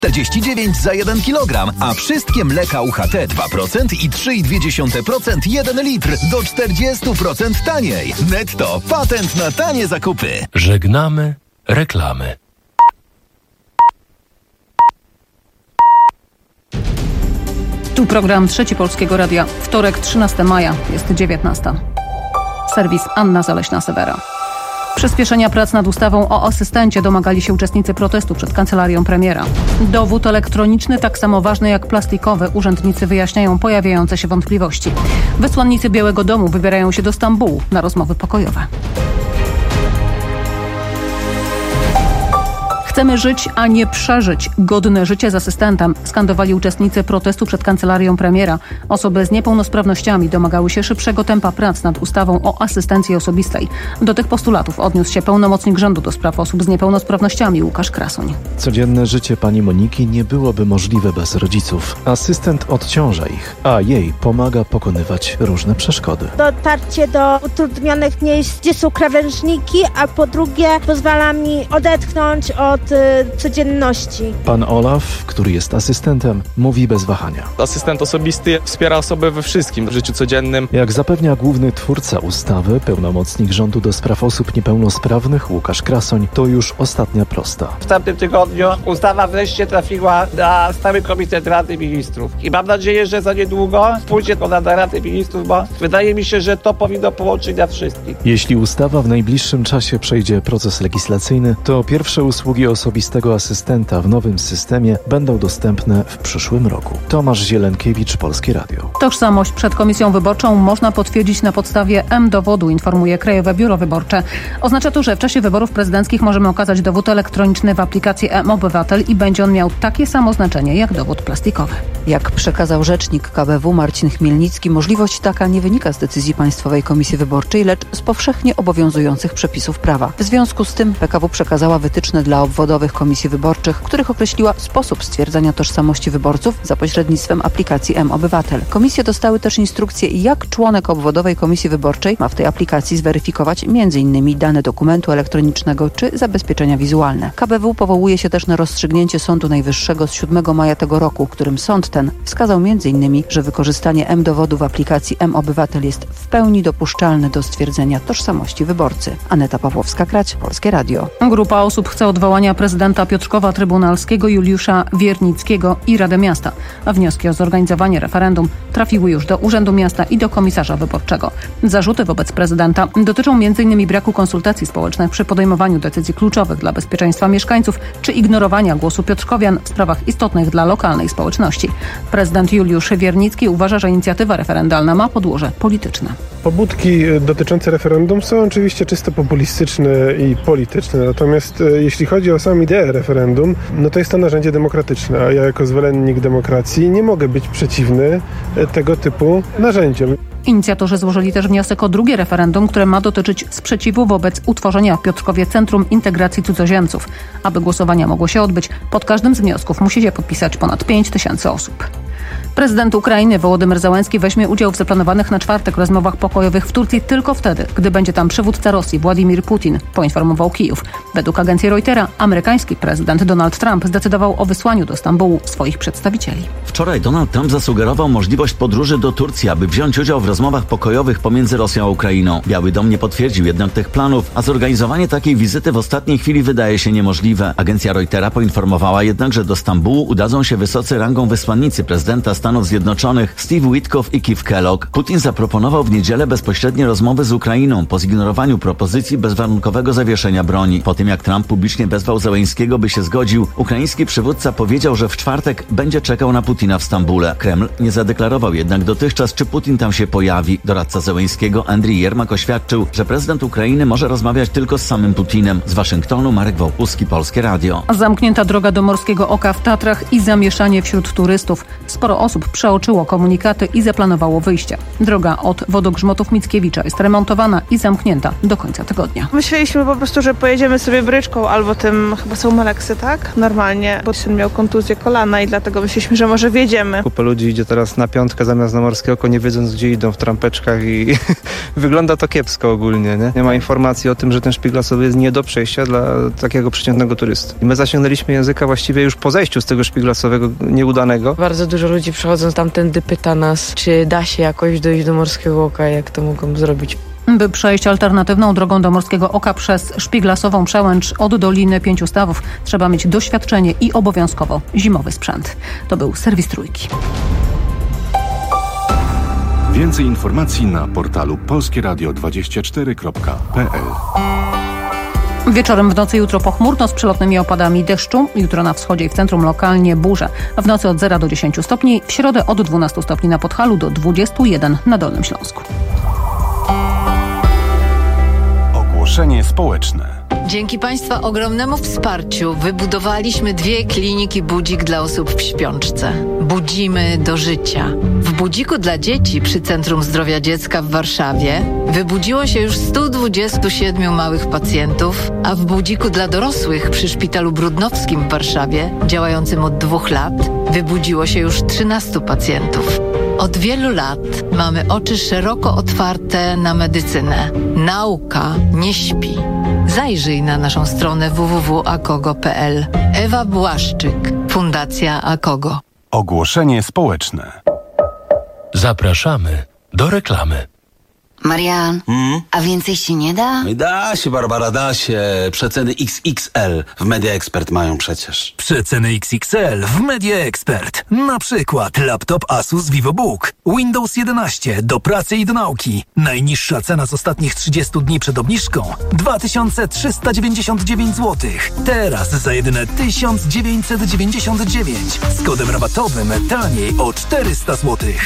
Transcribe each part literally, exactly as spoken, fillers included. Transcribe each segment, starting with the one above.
czterdzieści dziewięć za jeden kilogram, a wszystkie mleka U H T dwa procent i trzy i dwie dziesiąte procent jeden litr do czterdzieści procent taniej. Netto. Patent na tanie zakupy. Żegnamy reklamy. Tu program Trzeci Polskiego Radia. Wtorek, trzynastego maja, jest dziewiętnasta. Serwis Anna Zaleśna-Sewera. Przyspieszenia prac nad ustawą o asystencie domagali się uczestnicy protestu przed kancelarią premiera. Dowód elektroniczny tak samo ważny jak plastikowy. Urzędnicy wyjaśniają pojawiające się wątpliwości. Wysłannicy Białego Domu wybierają się do Stambułu na rozmowy pokojowe. Chcemy żyć, a nie przeżyć. Godne życie z asystentem, skandowali uczestnicy protestu przed kancelarią premiera. Osoby z niepełnosprawnościami domagały się szybszego tempa prac nad ustawą o asystencji osobistej. Do tych postulatów odniósł się pełnomocnik rządu do spraw osób z niepełnosprawnościami Łukasz Krasoń. Codzienne życie pani Moniki nie byłoby możliwe bez rodziców. Asystent odciąża ich, a jej pomaga pokonywać różne przeszkody. Dotarcie do utrudnionych miejsc, gdzie są krawężniki, a po drugie pozwala mi odetchnąć od codzienności. Pan Olaf, który jest asystentem, mówi bez wahania. Asystent osobisty wspiera osobę we wszystkim, w życiu codziennym. Jak zapewnia główny twórca ustawy, pełnomocnik rządu do spraw osób niepełnosprawnych Łukasz Krasoń, to już ostatnia prosta. W tamtym tygodniu ustawa wreszcie trafiła na Stały Komitet Rady Ministrów. I mam nadzieję, że za niedługo pójdzie ona na Radę Ministrów, bo wydaje mi się, że to powinno połączyć nas wszystkich. Jeśli ustawa w najbliższym czasie przejdzie proces legislacyjny, to pierwsze usługi osobistego asystenta w nowym systemie będą dostępne w przyszłym roku. Tomasz Zielenkiewicz, Polskie Radio. Tożsamość przed komisją wyborczą można potwierdzić na podstawie M-dowodu, informuje Krajowe Biuro Wyborcze. Oznacza to, że w czasie wyborów prezydenckich możemy okazać dowód elektroniczny w aplikacji M-Obywatel i będzie on miał takie samo znaczenie jak dowód plastikowy. Jak przekazał rzecznik K B W Marcin Chmielnicki, możliwość taka nie wynika z decyzji Państwowej Komisji Wyborczej, lecz z powszechnie obowiązujących przepisów prawa. W związku z tym P K W przekazała wytyczne dla obwodowych komisji wyborczych, w których określiła sposób stwierdzania tożsamości wyborców za pośrednictwem aplikacji M-Obywatel. Komisje dostały też instrukcje, jak członek obwodowej komisji wyborczej ma w tej aplikacji zweryfikować między innymi dane dokumentu elektronicznego czy zabezpieczenia wizualne. K B W powołuje się też na rozstrzygnięcie Sądu Najwyższego z siódmego maja tego roku, którym sąd ten wskazał między innymi, że wykorzystanie M-dowodu w aplikacji M-Obywatel jest w pełni dopuszczalne do stwierdzenia tożsamości wyborcy. Aneta Pawłowska-Krać, Polskie Radio. Grupa osób chce odwołania prezydenta Piotrkowa Trybunalskiego Juliusza Wiernickiego i Radę Miasta. A wnioski o zorganizowanie referendum trafiły już do Urzędu Miasta i do komisarza wyborczego. Zarzuty wobec prezydenta dotyczą między innymi braku konsultacji społecznych przy podejmowaniu decyzji kluczowych dla bezpieczeństwa mieszkańców czy ignorowania głosu piotrkowian w sprawach istotnych dla lokalnej społeczności. Prezydent Juliusz Wiernicki uważa, że inicjatywa referendalna ma podłoże polityczne. Pobudki dotyczące referendum są oczywiście czysto populistyczne i polityczne, natomiast jeśli chodzi o sam ideę referendum, no to jest to narzędzie demokratyczne, a ja jako zwolennik demokracji nie mogę być przeciwny tego typu narzędziom. Inicjatorzy złożyli też wniosek o drugie referendum, które ma dotyczyć sprzeciwu wobec utworzenia w Piotrkowie Centrum Integracji Cudzoziemców. Aby głosowania mogło się odbyć, pod każdym z wniosków musi się podpisać ponad pięć tysięcy osób. Prezydent Ukrainy Wołodymyr Zełenski weźmie udział w zaplanowanych na czwartek rozmowach pokojowych w Turcji tylko wtedy, gdy będzie tam przywódca Rosji Władimir Putin, poinformował Kijów. Według agencji Reutera amerykański prezydent Donald Trump zdecydował o wysłaniu do Stambułu swoich przedstawicieli. Wczoraj Donald Trump zasugerował możliwość podróży do Turcji, aby wziąć udział w rozmowach pokojowych pomiędzy Rosją a Ukrainą. Biały Dom nie potwierdził jednak tych planów, a zorganizowanie takiej wizyty w ostatniej chwili wydaje się niemożliwe. Agencja Reutera poinformowała jednak, że do Stambułu udadzą się wysocy rangą wysłannicy prezydenta Stanów Zjednoczonych Steve Witkoff i Keith Kellogg. Putin zaproponował w niedzielę bezpośrednie rozmowy z Ukrainą po zignorowaniu propozycji bezwarunkowego zawieszenia broni. Po tym jak Trump publicznie wezwał Zełenskiego, by się zgodził, ukraiński przywódca powiedział, że w czwartek będzie czekał na Putina w Stambule. Kreml nie zadeklarował jednak dotychczas, czy Putin tam się pojawi. Doradca Zełenskiego Andrii Jermak oświadczył, że prezydent Ukrainy może rozmawiać tylko z samym Putinem. Z Waszyngtonu Marek Wałkuski, Polskie Radio. Zamknięta droga do Morskiego Oka w Tatrach i zamieszanie wśród turystów. Sporo osób osób przeoczyło komunikaty i zaplanowało wyjście. Droga od Wodogrzmotów Mickiewicza jest remontowana i zamknięta do końca tygodnia. Myśleliśmy po prostu, że pojedziemy sobie bryczką albo tym, chyba są Maleksy, tak? Normalnie, bo syn miał kontuzję kolana i dlatego myśleliśmy, że może wjedziemy. Kupa ludzi idzie teraz na piątkę zamiast na Morskie Oko, nie wiedząc gdzie idą w trampeczkach i wygląda to kiepsko ogólnie, nie? Nie ma informacji o tym, że ten szpik lasowy jest nie do przejścia dla takiego przeciętnego turysty. I my zasięgnęliśmy języka właściwie już po zejściu z tego szpiku lasowego nieudanego. Bardzo dużo ludzi przechodząc tamtędy pyta nas, czy da się jakoś dojść do Morskiego Oka, jak to mogą zrobić. By przejść alternatywną drogą do Morskiego Oka przez szpiglasową przełęcz od Doliny Pięciu Stawów trzeba mieć doświadczenie i obowiązkowo zimowy sprzęt. To był serwis Trójki. Więcej informacji na portalu polskie radio dwadzieścia cztery kropka p l. Wieczorem w nocy jutro pochmurno z przelotnymi opadami deszczu. Jutro na wschodzie i w centrum lokalnie burze. W nocy od zera do dziesięciu stopni. W środę od dwunastu stopni na Podhalu do dwudziestu jeden na Dolnym Śląsku. Ogłoszenie społeczne. Dzięki Państwa ogromnemu wsparciu wybudowaliśmy dwie kliniki Budzik dla osób w śpiączce. Budzimy do życia. W Budziku dla dzieci przy Centrum Zdrowia Dziecka w Warszawie wybudziło się już stu dwudziestu siedmiu małych pacjentów, a w Budziku dla dorosłych przy Szpitalu Brudnowskim w Warszawie, działającym od dwóch lat, wybudziło się już trzynastu pacjentów. Od wielu lat mamy oczy szeroko otwarte na medycynę. Nauka nie śpi. Zajrzyj na naszą stronę w w w kropka akogo kropka p l. Ewa Błaszczyk, Fundacja Akogo. Ogłoszenie społeczne. Zapraszamy do reklamy. Marian, hmm? a więcej się nie da? Da się, Barbara, da się. Przeceny X X L w Media Expert mają przecież. Przeceny X X L w Media Expert. Na przykład laptop Asus VivoBook, Windows jedenaście do pracy i do nauki. Najniższa cena z ostatnich trzydziestu dni przed obniżką dwa tysiące trzysta dziewięćdziesiąt dziewięć złotych. Teraz za jedyne tysiąc dziewięćset dziewięćdziesiąt dziewięć. Z kodem rabatowym taniej o czterysta złotych.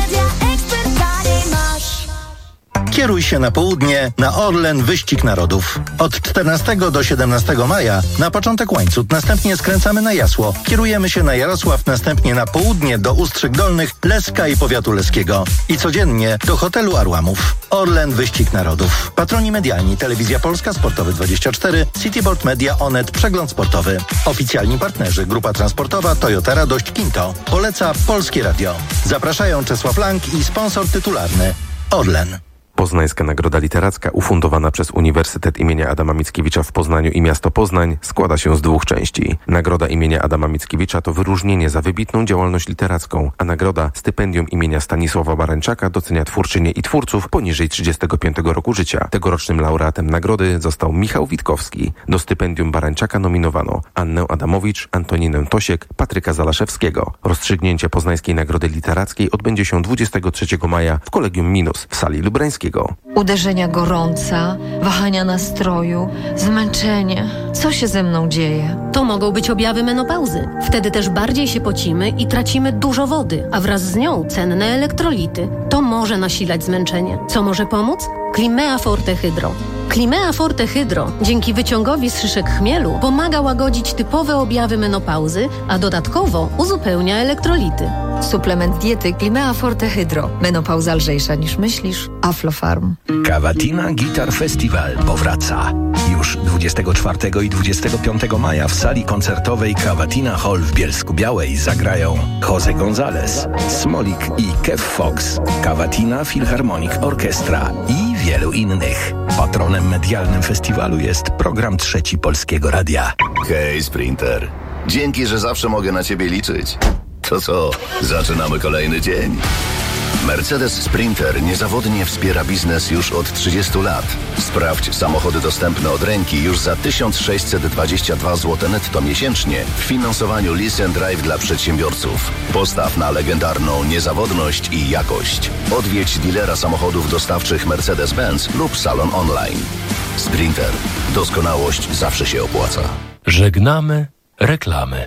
Kieruj się na południe na Orlen Wyścig Narodów. Od czternastego do siedemnastego maja na początek Łańcut, następnie skręcamy na Jasło. Kierujemy się na Jarosław, następnie na południe do Ustrzyk Dolnych, Leska i powiatu leskiego. I codziennie do hotelu Arłamów. Orlen Wyścig Narodów. Patroni medialni: Telewizja Polska, Sportowy dwadzieścia cztery, Cityboard Media, Onet, Przegląd Sportowy. Oficjalni partnerzy: Grupa Transportowa, Toyota Radość, Kinto. Poleca Polskie Radio. Zapraszają Czesław Lang i sponsor tytularny Orlen. Poznańska Nagroda Literacka, ufundowana przez Uniwersytet imienia Adama Mickiewicza w Poznaniu i miasto Poznań, składa się z dwóch części. Nagroda imienia Adama Mickiewicza to wyróżnienie za wybitną działalność literacką, a nagroda stypendium imienia Stanisława Barańczaka docenia twórczynie i twórców poniżej trzydziestego piątego roku życia. Tegorocznym laureatem nagrody został Michał Witkowski. Do stypendium Barańczaka nominowano Annę Adamowicz, Antoninę Tosiek, Patryka Zalaszewskiego. Rozstrzygnięcie Poznańskiej Nagrody Literackiej odbędzie się dwudziestego trzeciego maja w Kolegium Minus w sali Lubrańskiej. Uderzenia gorąca, wahania nastroju, zmęczenie. Co się ze mną dzieje? To mogą być objawy menopauzy. Wtedy też bardziej się pocimy i tracimy dużo wody, a wraz z nią cenne elektrolity. To może nasilać zmęczenie. Co może pomóc? Climea Forte Hydro. Climea Forte Hydro dzięki wyciągowi z szyszek chmielu pomaga łagodzić typowe objawy menopauzy, a dodatkowo uzupełnia elektrolity. Suplement diety Climea Forte Hydro. Menopauza lżejsza niż myślisz. Aflofarm. Cavatina Guitar Festival powraca. Już dwudziestego czwartego i dwudziestego piątego maja w sali koncertowej Cavatina Hall w Bielsku-Białej zagrają Jose González, Smolik i Kev Fox, Cavatina Philharmonic Orchestra i wielu innych. Patronem medialnym festiwalu jest program Trzeci Polskiego Radia. Hej, Sprinter. Dzięki, że zawsze mogę na ciebie liczyć. To co, zaczynamy kolejny dzień. Mercedes Sprinter niezawodnie wspiera biznes już od trzydziestu lat. Sprawdź samochody dostępne od ręki już za tysiąc sześćset dwadzieścia dwa złote netto miesięcznie w finansowaniu Lease and Drive dla przedsiębiorców. Postaw na legendarną niezawodność i jakość. Odwiedź dealera samochodów dostawczych Mercedes-Benz lub salon online. Sprinter. Doskonałość zawsze się opłaca. Żegnamy reklamy.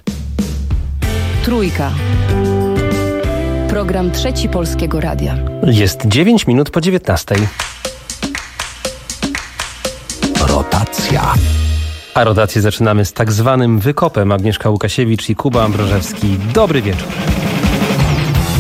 Trójka. Program Trzeci Polskiego Radia. Jest dziewięć minut po dziewiętnastej. Rotacja. A rotację zaczynamy z tak zwanym wykopem. Agnieszka Łukasiewicz i Kuba Ambrożewski. Dobry wieczór.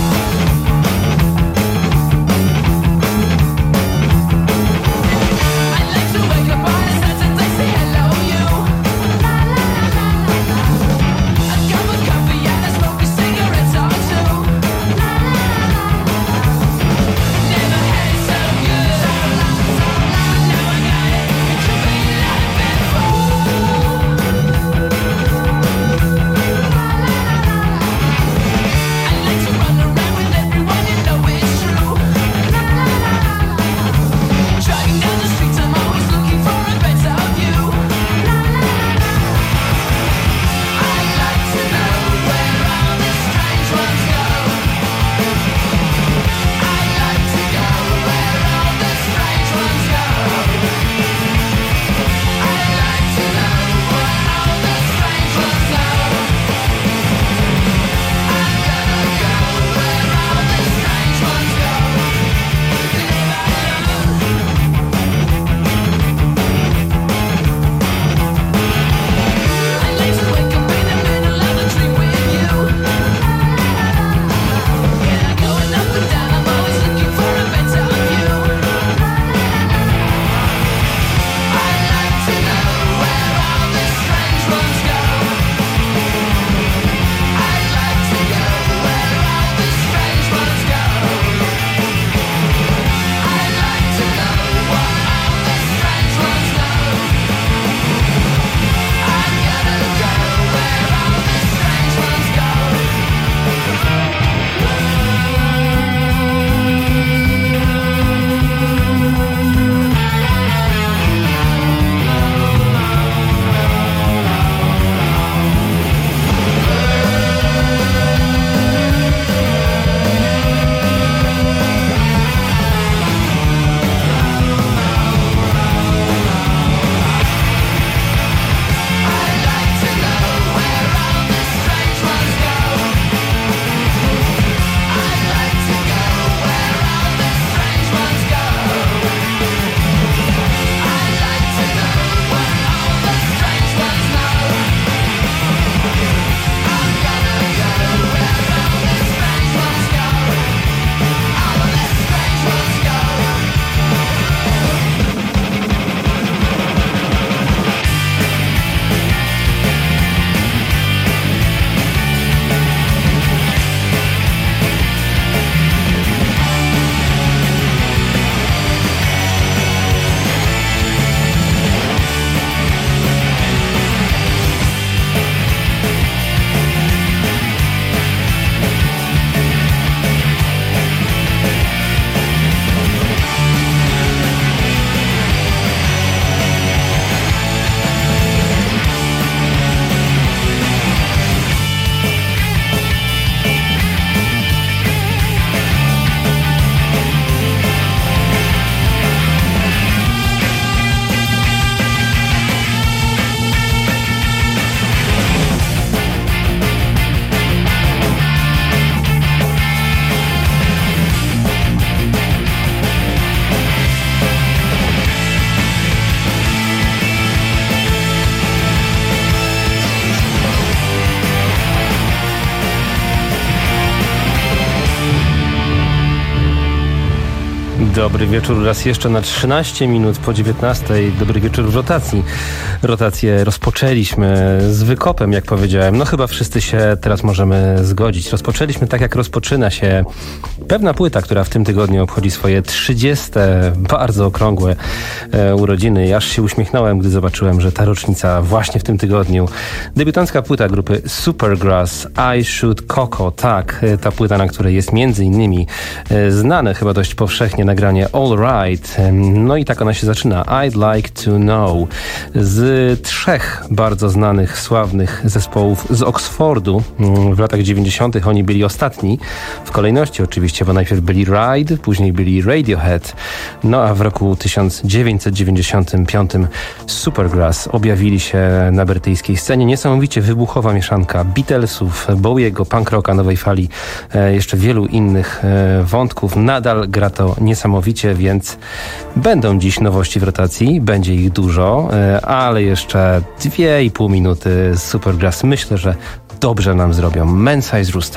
Dobry wieczór raz jeszcze na trzynaście minut po dziewiętnastej. Dobry wieczór w rotacji. Rotację rozpoczęliśmy z wykopem, jak powiedziałem. No chyba wszyscy się teraz możemy zgodzić. Rozpoczęliśmy tak, jak rozpoczyna się pewna płyta, która w tym tygodniu obchodzi swoje trzydzieste bardzo okrągłe e, urodziny. I aż się uśmiechnąłem, gdy zobaczyłem, że ta rocznica właśnie w tym tygodniu. Debiutancka płyta grupy Supergrass, I Shoot Coco. Tak, ta płyta, na której jest między innymi e, znane chyba dość powszechnie nagranie All Right. No i tak ona się zaczyna. I'd Like to Know. Z trzech bardzo znanych, sławnych zespołów z Oxfordu w latach dziewięćdziesiątych oni byli ostatni. W kolejności oczywiście, bo najpierw byli Ride, później byli Radiohead. No a w roku tysiąc dziewięćset dziewięćdziesiątym piątym Supergrass objawili się na brytyjskiej scenie. Niesamowicie wybuchowa mieszanka Beatlesów, Bowiego, punk rocka, nowej fali, e, jeszcze wielu innych e, wątków. Nadal gra to niesamowicie, więc będą dziś nowości w rotacji, będzie ich dużo, e, ale jeszcze dwie i pół minuty z Supergrass myślę, że dobrze nam zrobią. Man Size Rooster.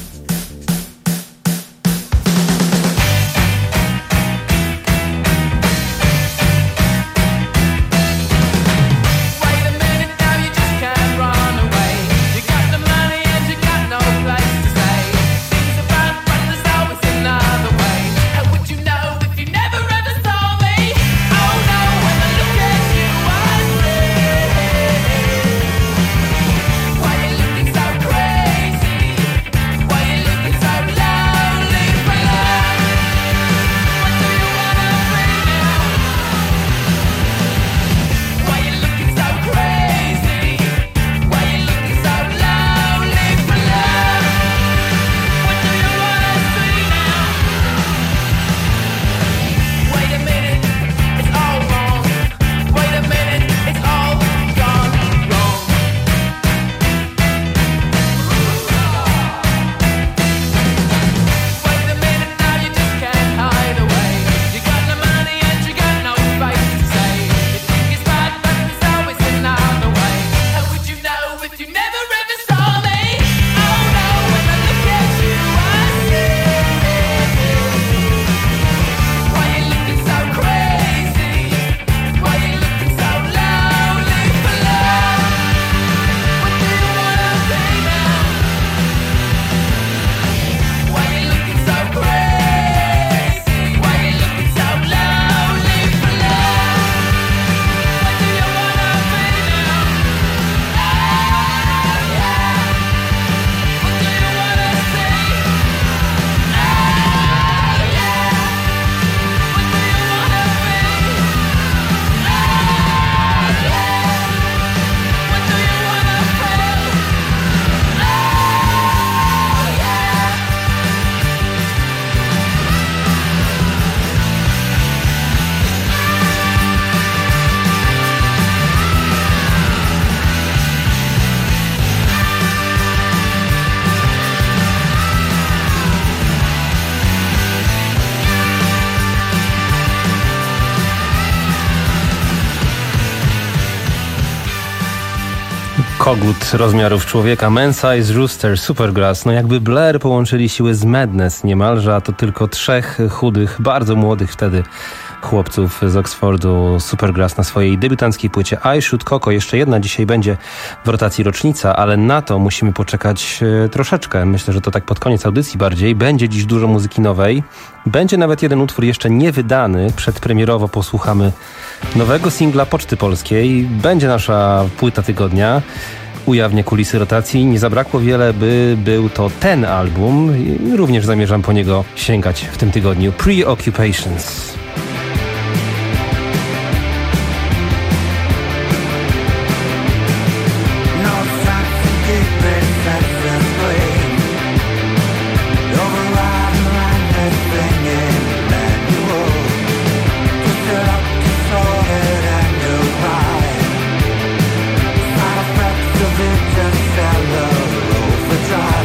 Kogut rozmiarów człowieka, Man Size Rooster, Supergrass. No jakby Blair połączyli siły z Madness niemalże, a to tylko trzech chudych, bardzo młodych wtedy chłopców z Oxfordu. Supergrass na swojej debiutanckiej płycie I Shoot Coco. Jeszcze jedna dzisiaj będzie w rotacji rocznica, ale na to musimy poczekać e, troszeczkę. Myślę, że to tak pod koniec audycji bardziej. Będzie dziś dużo muzyki nowej. Będzie nawet jeden utwór jeszcze niewydany. Przedpremierowo posłuchamy nowego singla Poczty Polskiej. Będzie nasza płyta tygodnia. Ujawnię kulisy rotacji. Nie zabrakło wiele, by był to ten album. Również zamierzam po niego sięgać w tym tygodniu. Preoccupations.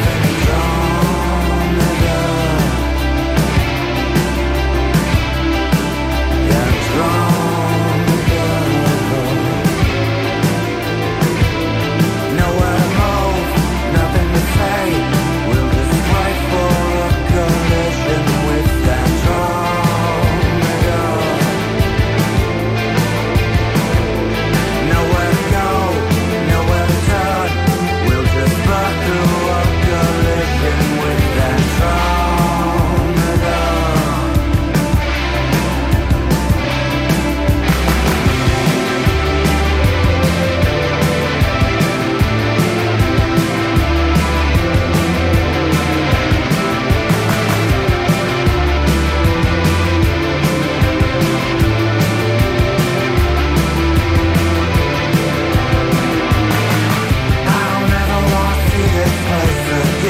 Driving on the road.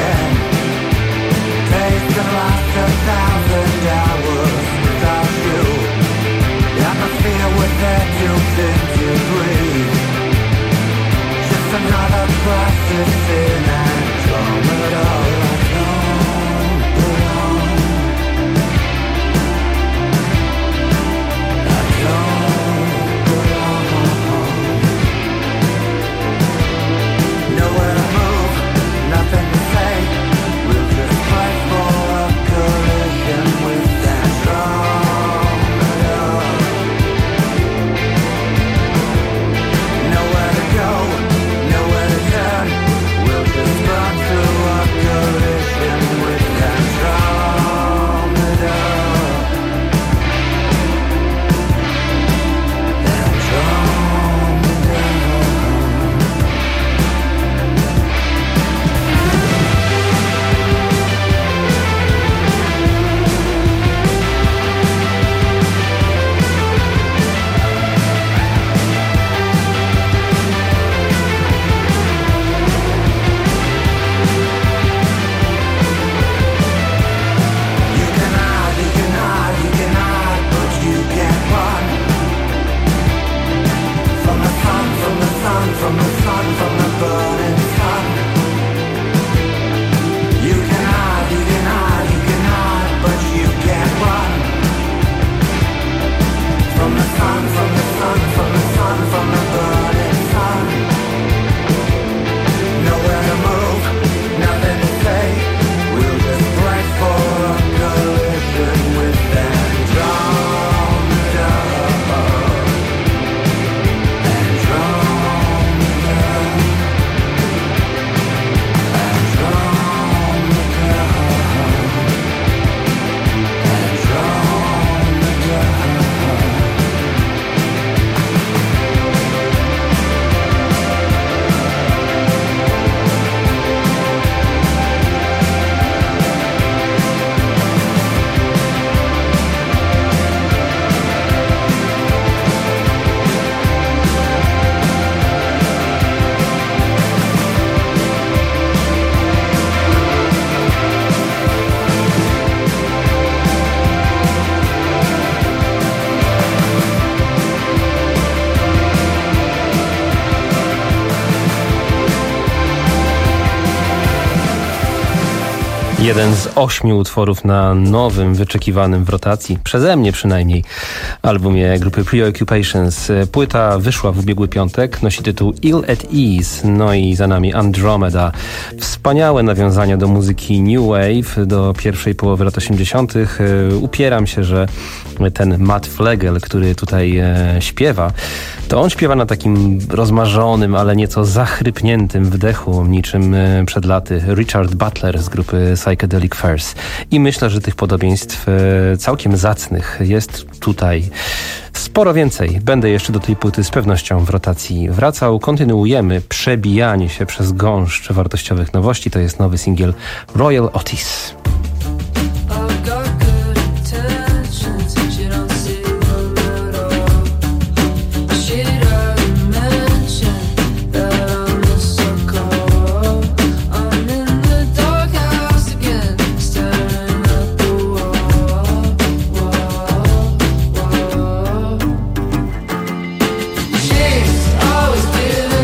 Jeden z ośmiu utworów na nowym, wyczekiwanym w rotacji, przeze mnie przynajmniej, albumie grupy Preoccupations. Płyta wyszła w ubiegły piątek, nosi tytuł Ill at Ease, no i za nami Andromeda. Wspaniałe nawiązania do muzyki New Wave, do pierwszej połowy lat osiemdziesiątych. Upieram się, że ten Matt Flegel, który tutaj e, śpiewa, to on śpiewa na takim rozmarzonym, ale nieco zachrypniętym wdechu, niczym e, przed laty Richard Butler z grupy Psychedelic Furs. I myślę, że tych podobieństw e, całkiem zacnych jest tutaj sporo więcej. Będę jeszcze do tej płyty z pewnością w rotacji wracał. Kontynuujemy przebijanie się przez gąszcz wartościowych nowości. To jest nowy singiel Royal Otis.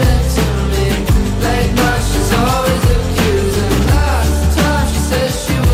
She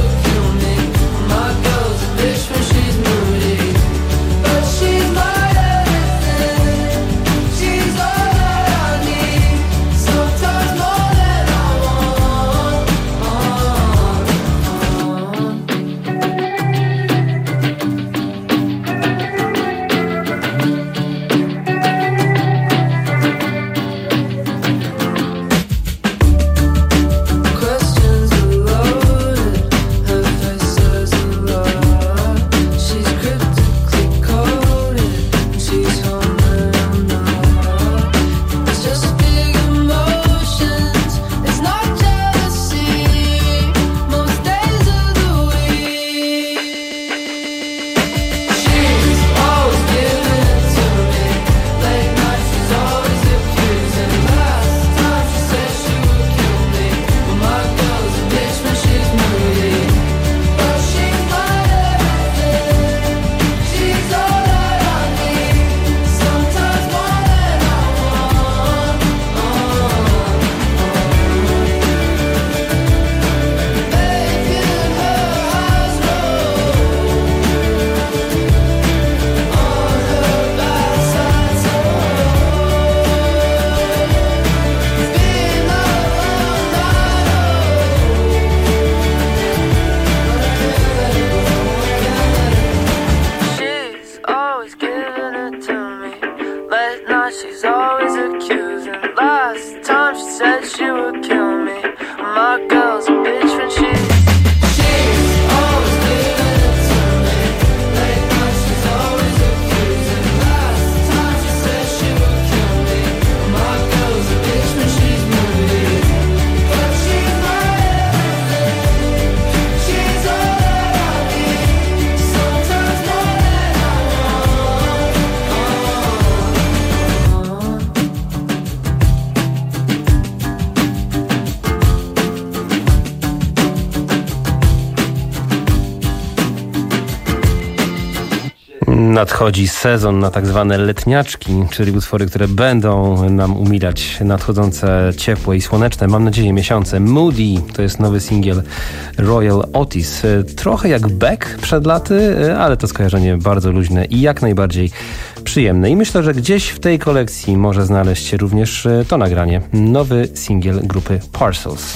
Nadchodzi sezon na tak zwane letniaczki, czyli utwory, które będą nam umilać nadchodzące ciepłe i słoneczne, mam nadzieję, miesiące. Moody to jest nowy singiel Royal Otis. Trochę jak Beck przed laty, ale to skojarzenie bardzo luźne i jak najbardziej przyjemne. I myślę, że gdzieś w tej kolekcji może znaleźć się również to nagranie. Nowy singiel grupy Parcels.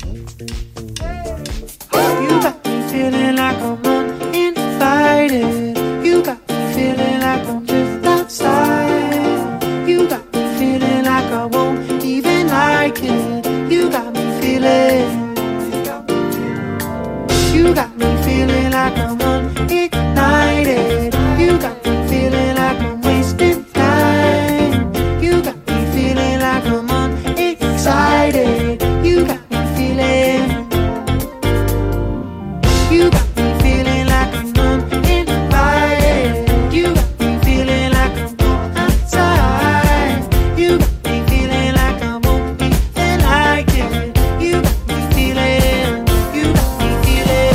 You got me feeling like I'm unignited. You got me feeling like I'm wasting time. You got me feeling like I'm unexcited. You got me feeling. You got me feeling like I'm uninvited. You got me feeling like I'm going outside. You got me feeling like I won't be like it. You got me feeling. You got me feeling.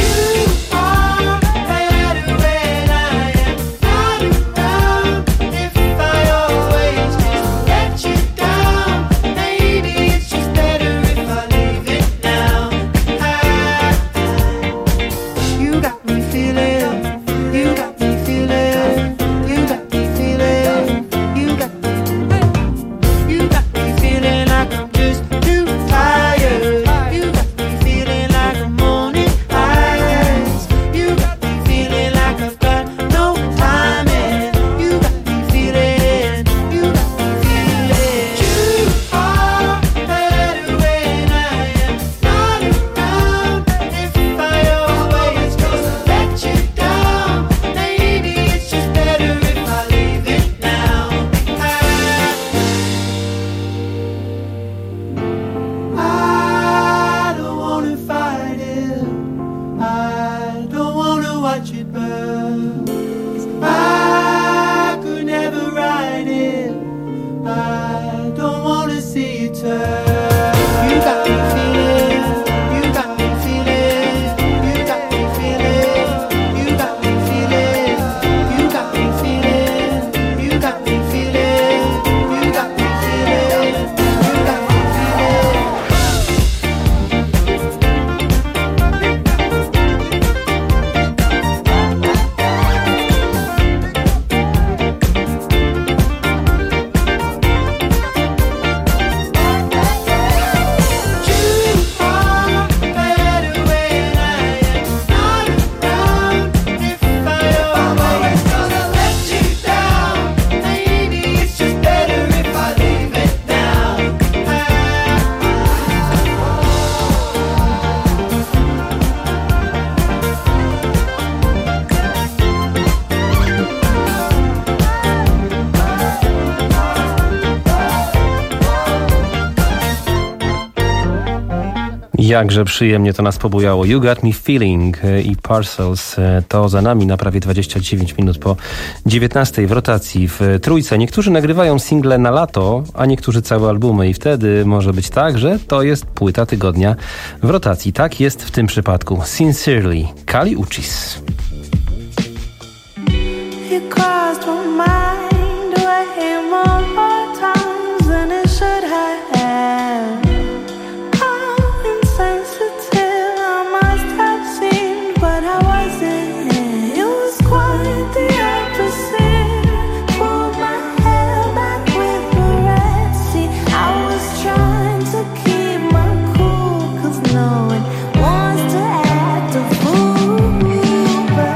Jakże przyjemnie to nas pobujało. You Got Me Feeling i Parcels to za nami na prawie dwadzieścia dziewięć minut po dziewiętnastej w rotacji w Trójce. Niektórzy nagrywają single na lato, a niektórzy całe albumy i wtedy może być tak, że to jest płyta tygodnia w rotacji. Tak jest w tym przypadku. Sincerely, Kali Uchis. But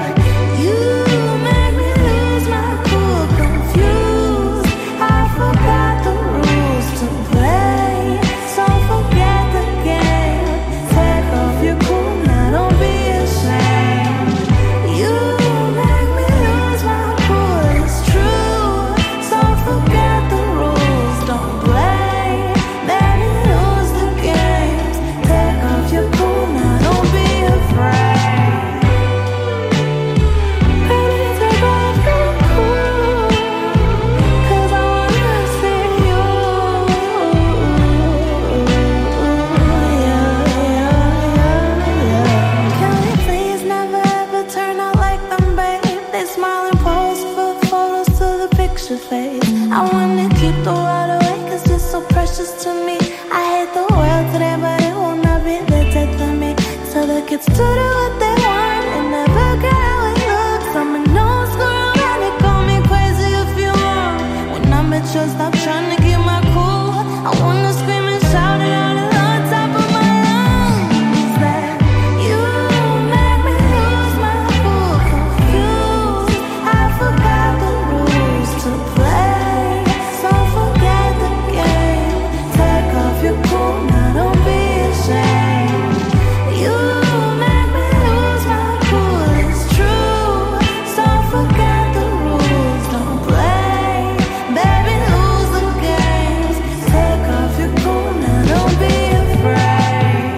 tell the kids to do what they want and never care how it looks. I'm an old school romantic, call me crazy if you want. When I'm at your stop trying to keep my cool, I wanna scream and shout it out at the top of my lungs that you make me lose my cool, confused. I forgot the rules to play, so forget the game. Take off your cool, now don't be ashamed. You make me lose my cool, it's true. So forget the rules, don't play, baby, lose the games. Take off your cool, now don't be afraid.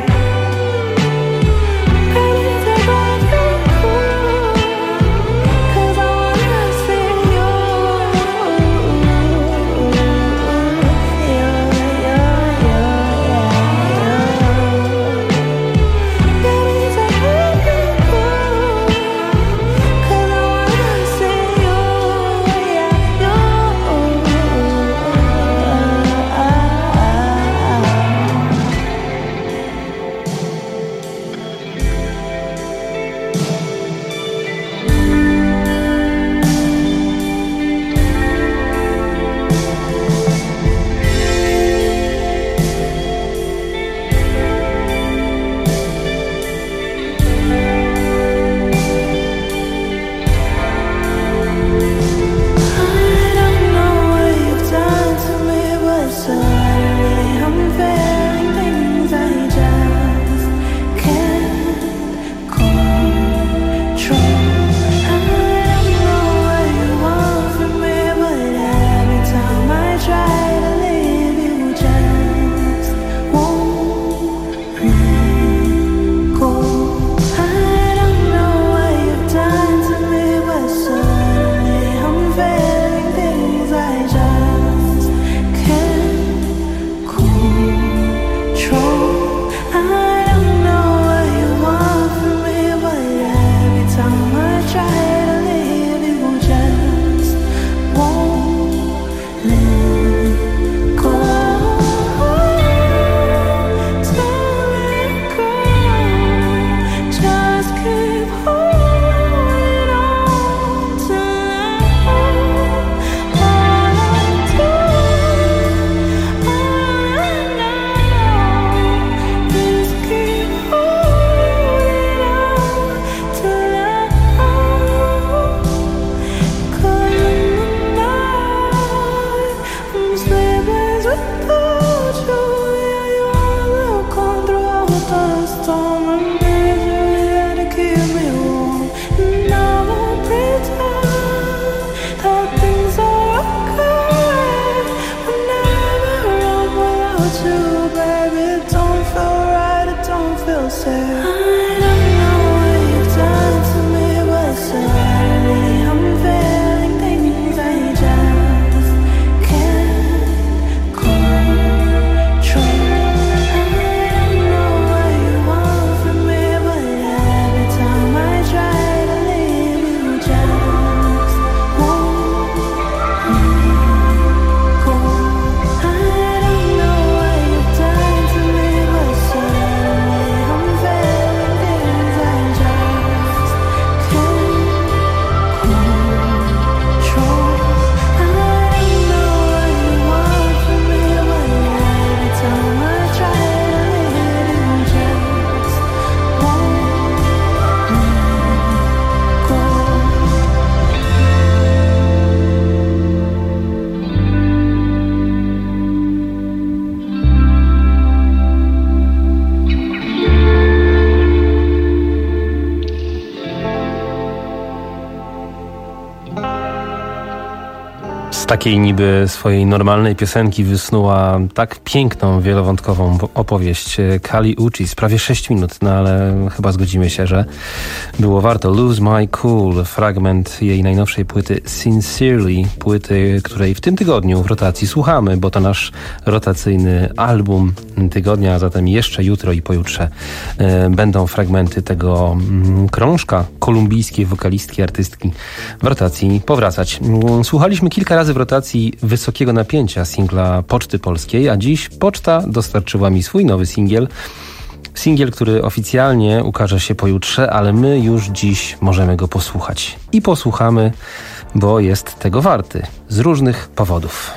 Baby, take off your cool, 'cause I wanna see you. Yeah, yeah, yeah, yeah. Baby, take off your cool, 'cause I wanna see you. Yeah, I don't know what you've done to me, but suddenly I'm feeling things I just can't control. I don't know what you want from me, but every time I try to leave, you just won't let go. I don't know what you've done to me, but suddenly I'm feeling things I just can't control. I don't know what you want from me, but every time I try to leave, you just won't let go. Don't let go, just keep holding on to all I do. All I know is keep holding on to love. 'Cause in the night I'm sleepless without you. Yeah, you will come through the storm and need you here to keep me warm. And I won't pretend that things are okay whenever I'm without you, baby. It don't feel right, it don't feel safe. I don't know what you've done to me, but suddenly I'm feeling things I just can't control. I don't know what you want from me, but every time I try to leave, you just won't let go. I don't know what you've done to me, but suddenly I'm feeling things I just can't control. I don't know what you want from me, but every time I try to leave, you just won't let go. Z takiej niby swojej normalnej piosenki wysnuła tak piękną, wielowątkową opowieść Kali Uchis. Prawie sześć minut, no ale chyba zgodzimy się, że było warto. Lose My Cool, fragment jej najnowszej płyty Sincerely, płyty, której w tym tygodniu w rotacji słuchamy, bo to nasz rotacyjny album tygodnia, a zatem jeszcze jutro i pojutrze e, będą fragmenty tego mm, krążka kolumbijskiej wokalistki, artystki w rotacji powracać. Słuchaliśmy kilka razy w rotacji wysokiego napięcia singla Poczty Polskiej, a dziś Poczta dostarczyła mi swój nowy singiel Singiel, który oficjalnie ukaże się pojutrze, ale my już dziś możemy go posłuchać. I posłuchamy, bo jest tego warty. Z różnych powodów.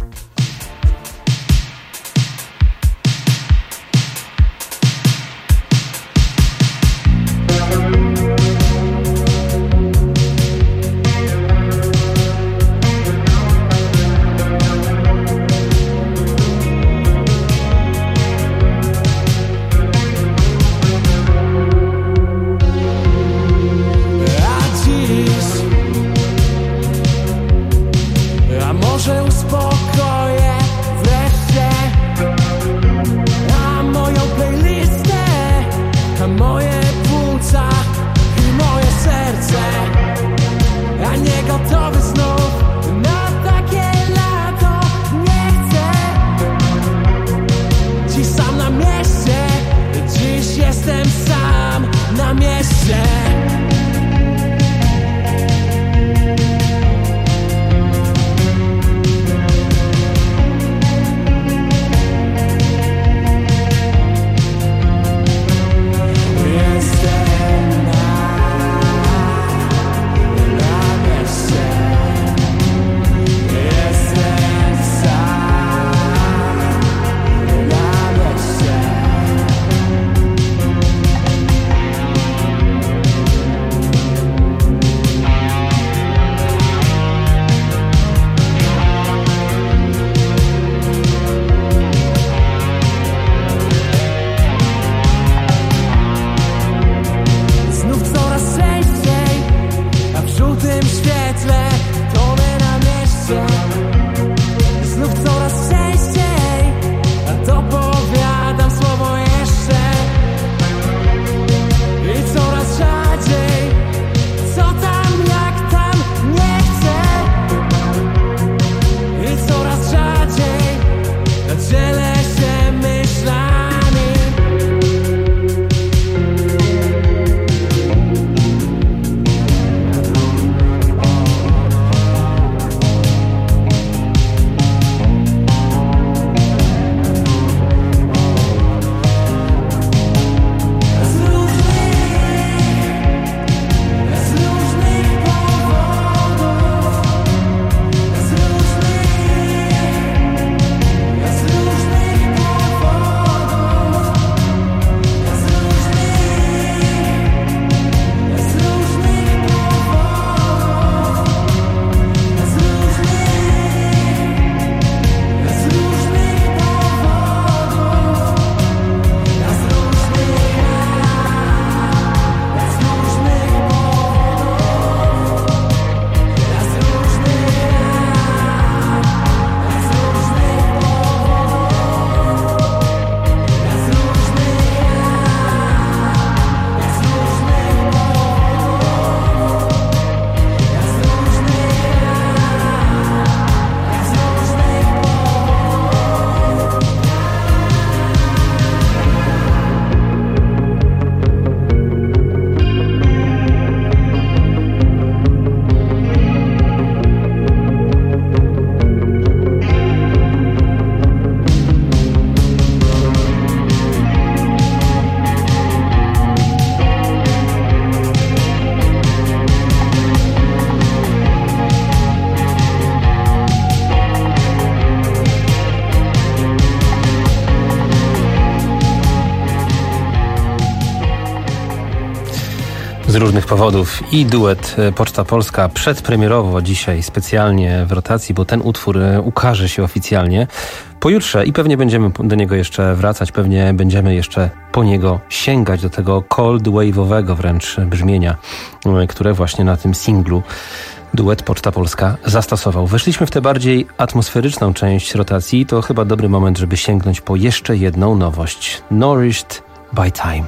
z różnych powodów i duet Poczta Polska przedpremierowo dzisiaj specjalnie w rotacji, bo ten utwór ukaże się oficjalnie pojutrze i pewnie będziemy do niego jeszcze wracać, pewnie będziemy jeszcze po niego sięgać, do tego cold wave'owego wręcz brzmienia, które właśnie na tym singlu duet Poczta Polska zastosował. Weszliśmy w tę bardziej atmosferyczną część rotacji, to chyba dobry moment, żeby sięgnąć po jeszcze jedną nowość. Nourished by Time.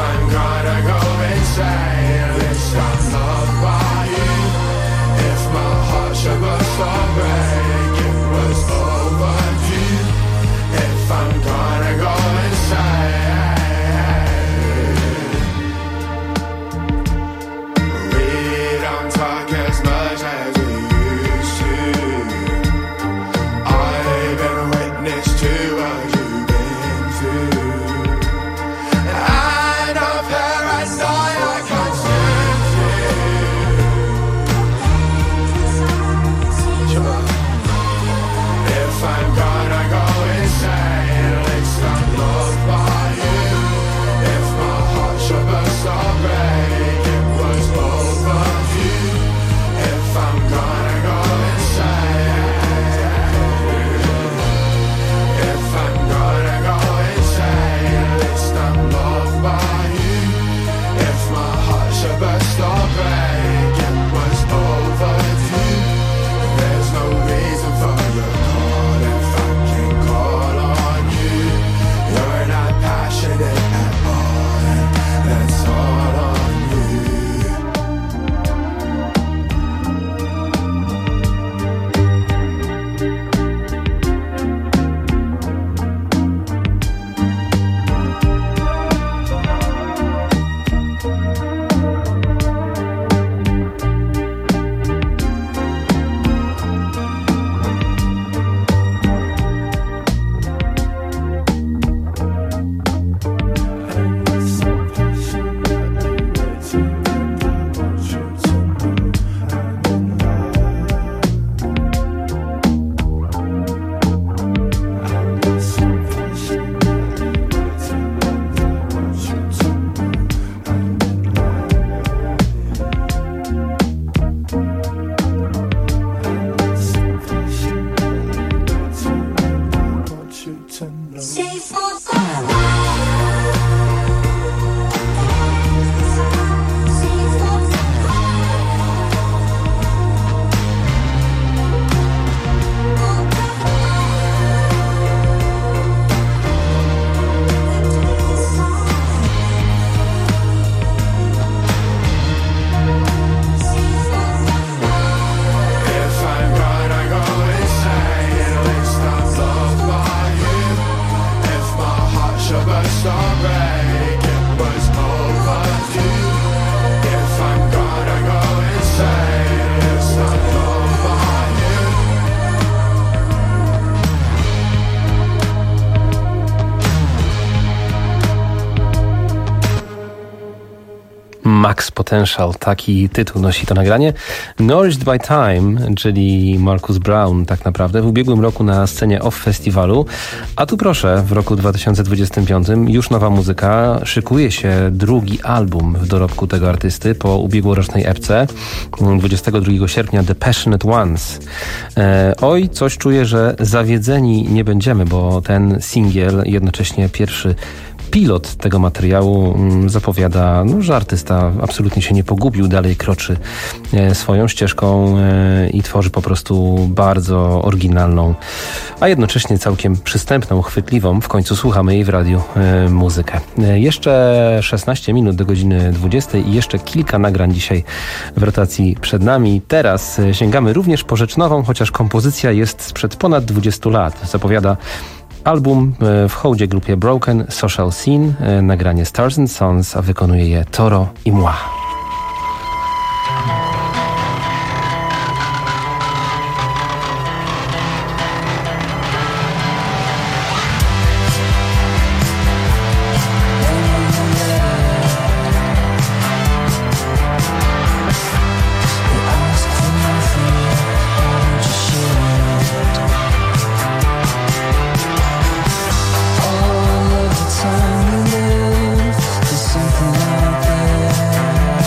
If my Max Potential, taki tytuł nosi to nagranie. Nourished by Time, czyli Marcus Brown tak naprawdę, w ubiegłym roku na scenie Off Festiwalu, a tu proszę, w roku dwa tysiące dwudziestym piątym już nowa muzyka, szykuje się drugi album w dorobku tego artysty po ubiegłorocznej epce, dwudziestego drugiego sierpnia The Passionate Ones. E, oj, coś czuję, że zawiedzeni nie będziemy, bo ten singiel, jednocześnie pierwszy pilot tego materiału zapowiada, no, że artysta absolutnie się nie pogubił, dalej kroczy e, swoją ścieżką e, i tworzy po prostu bardzo oryginalną, a jednocześnie całkiem przystępną, chwytliwą, w końcu słuchamy jej w radiu, e, muzykę. E, jeszcze szesnaście minut do godziny dwudziestej i jeszcze kilka nagrań dzisiaj w rotacji przed nami. Teraz e, sięgamy również po rzecz nową, chociaż kompozycja jest sprzed ponad dwudziestu lat. Zapowiada album w hołdzie grupie Broken Social Scene, nagranie Stars and Sons, a wykonuje je Toro i Moi. Time you live, there's something out there.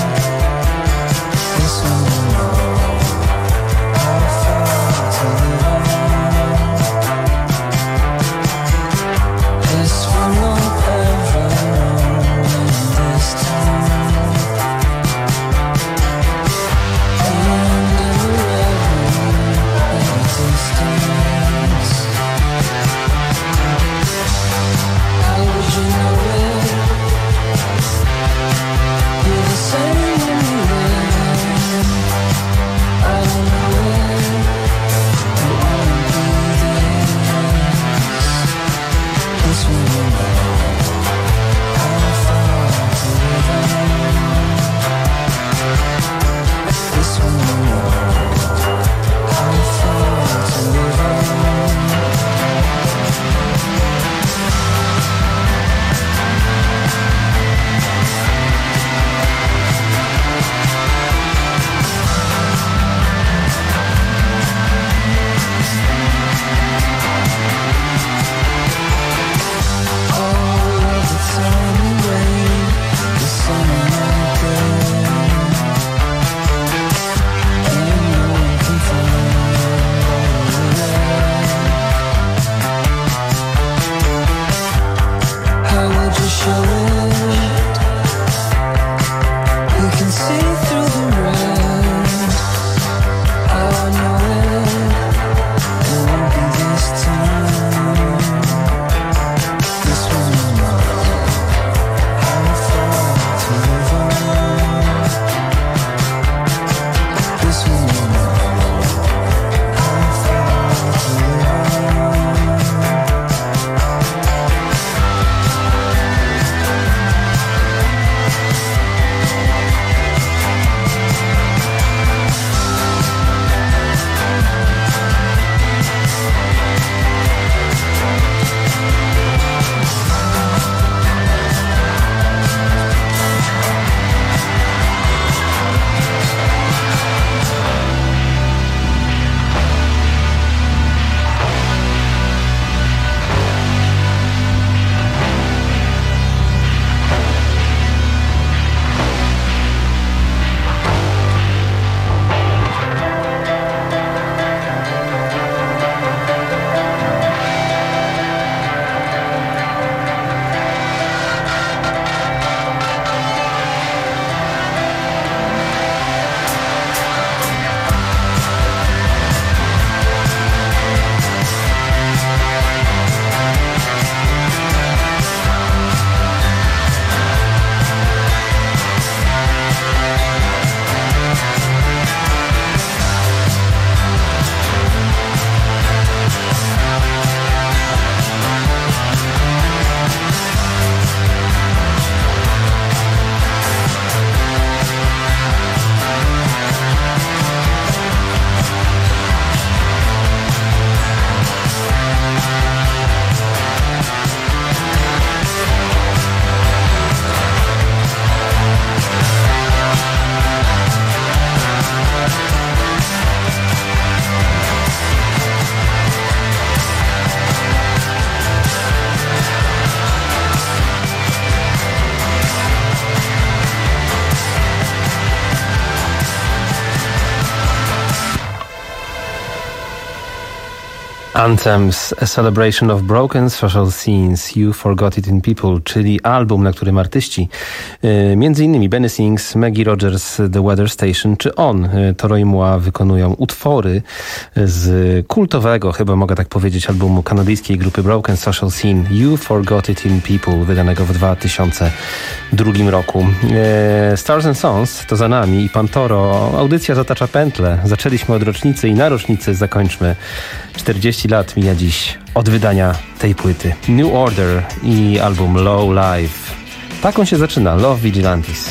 Anthems, A Celebration of Broken Social Scenes, You Forgot It in People, czyli album, na którym artyści, y, między innymi Benny Sings, Maggie Rogers, The Weather Station, czy on, y, Toro i Moi, wykonują utwory z kultowego, chyba mogę tak powiedzieć, albumu kanadyjskiej grupy Broken Social Scene, You Forgot It in People, wydanego w dwa tysiące drugim roku. Y, Stars and Sons to za nami i pan Toro, audycja zatacza pętlę. Zaczęliśmy od rocznicy i na rocznicy zakończmy. czterdzieści lat mija dziś od wydania tej płyty. New Order i album Low Life. Tak on się zaczyna. Love Vigilantes.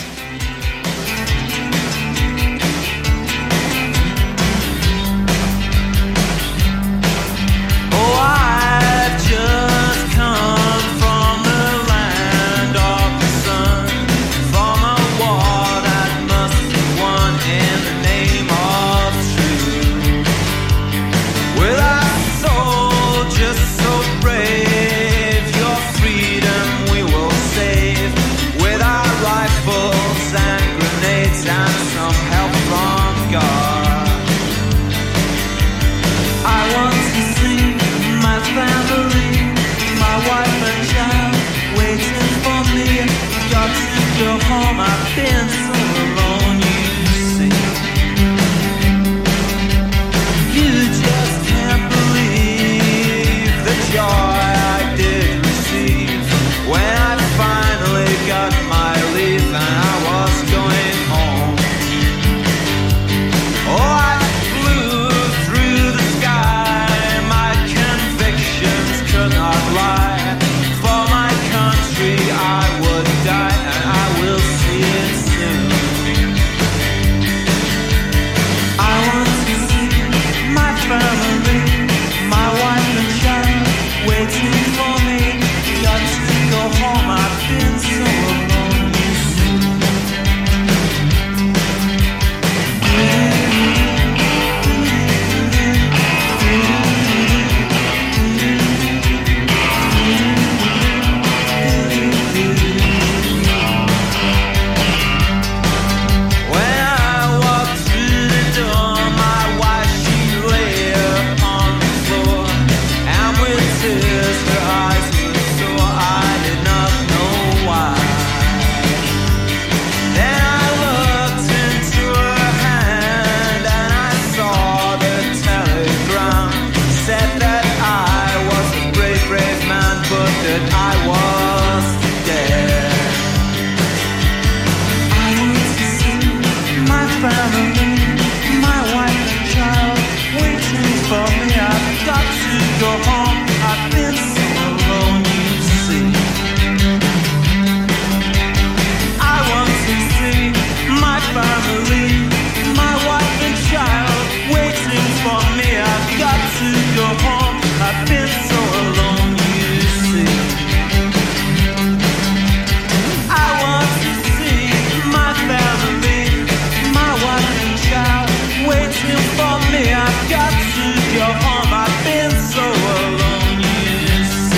I've got to go home. I've been so alone, you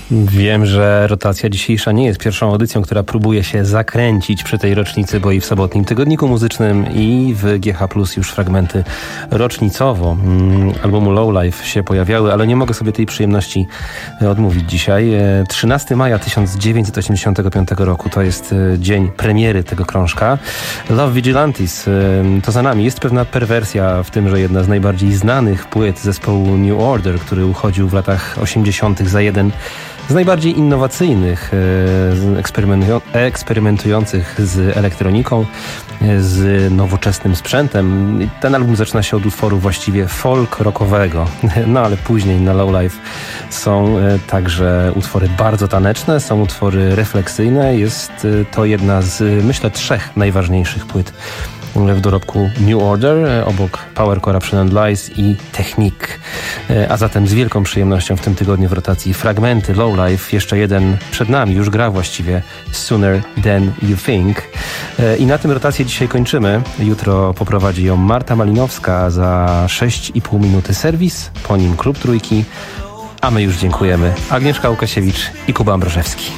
Wiem, że rotacja dzisiejsza nie jest pierwszą audycją, która próbuje się zakręcić przy tej rocznicy, bo i w sobotnim tygodniku muzycznym i w G H plus już fragmenty rocznicowo mm, albumu Lowlife się pojawiały, ale nie mogę sobie tej przyjemności odmówić dzisiaj. trzynastego maja tysiąc dziewięćset osiemdziesiątego piątego roku to jest dzień premiery tego krążka. Love Vigilantes to za nami. Jest pewna perwersja w tym, że jedna z najbardziej znanych płyt zespołu New Order, który uchodził w latach osiemdziesiątych za jeden z najbardziej innowacyjnych, eksperymentujących z elektroniką, z nowoczesnym sprzętem. Ten album zaczyna się od utworu właściwie folk rockowego, no ale później na Lowlife są także utwory bardzo taneczne, są utwory refleksyjne. Jest to jedna z, myślę, trzech najważniejszych płyt w dorobku New Order, obok Power, Corruption and Lies i Technique. A zatem z wielką przyjemnością w tym tygodniu w rotacji fragmenty Lowlife. Jeszcze jeden przed nami, już gra właściwie, Sooner Than You Think. I na tym rotację dzisiaj kończymy. Jutro poprowadzi ją Marta Malinowska, za sześć i pół minuty serwis, po nim Klub Trójki, a my już dziękujemy. Agnieszka Łukasiewicz i Kuba Ambrożewski.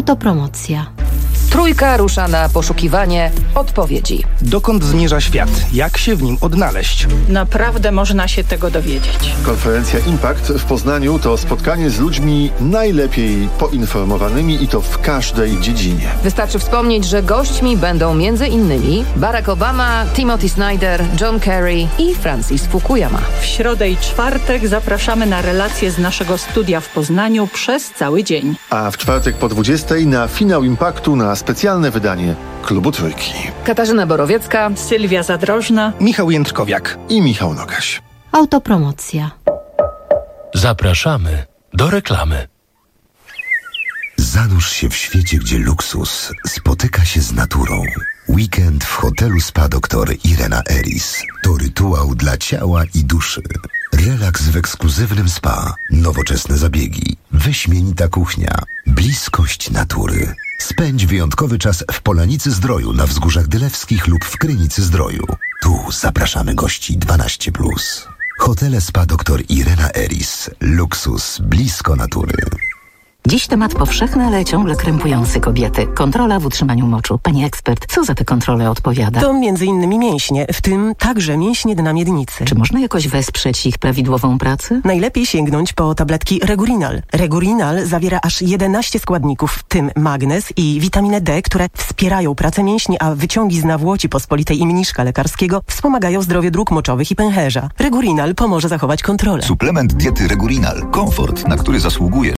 Autopromocja. Trójka rusza na poszukiwanie odpowiedzi. Dokąd zmierza świat? Jak się w nim odnaleźć? Naprawdę można się tego dowiedzieć. Konferencja Impact w Poznaniu to spotkanie z ludźmi najlepiej poinformowanymi i to w każdej dziedzinie. Wystarczy wspomnieć, że gośćmi będą między innymi Barack Obama, Timothy Snyder, John Kerry i Francis Fukuyama. W środę i czwartek zapraszamy na relacje z naszego studia w Poznaniu przez cały dzień. A w czwartek po dwudziestej na finał Impactu na specjalne wydanie Klubu Trójki. Katarzyna Borowiecka, Sylwia Zadrożna, Michał Jędrkowiak i Michał Nogaś. Autopromocja. Zapraszamy do reklamy. Zanurz się w świecie, gdzie luksus spotyka się z naturą. Weekend w hotelu Spa doktor Irena Eris to rytuał dla ciała i duszy. Relaks w ekskluzywnym spa, nowoczesne zabiegi, wyśmienita kuchnia, bliskość natury. Spędź wyjątkowy czas w Polanicy Zdroju na Wzgórzach Dylewskich lub w Krynicy Zdroju. Tu zapraszamy gości dwanaście plus. Hotele Spa doktor Irena Eris. Luksus blisko natury. Dziś temat powszechny, ale ciągle krępujący kobiety. Kontrola w utrzymaniu moczu. Pani ekspert, co za te kontrole odpowiada? To między innymi mięśnie, w tym także mięśnie dna miednicy. Czy można jakoś wesprzeć ich prawidłową pracę? Najlepiej sięgnąć po tabletki Regurinal. Regurinal zawiera aż jedenaście składników, w tym magnez i witaminę D, które wspierają pracę mięśni, a wyciągi z nawłoci pospolitej i mniszka lekarskiego wspomagają zdrowie dróg moczowych i pęcherza. Regurinal pomoże zachować kontrolę. Suplement diety Regurinal. Komfort, na który zasługujesz.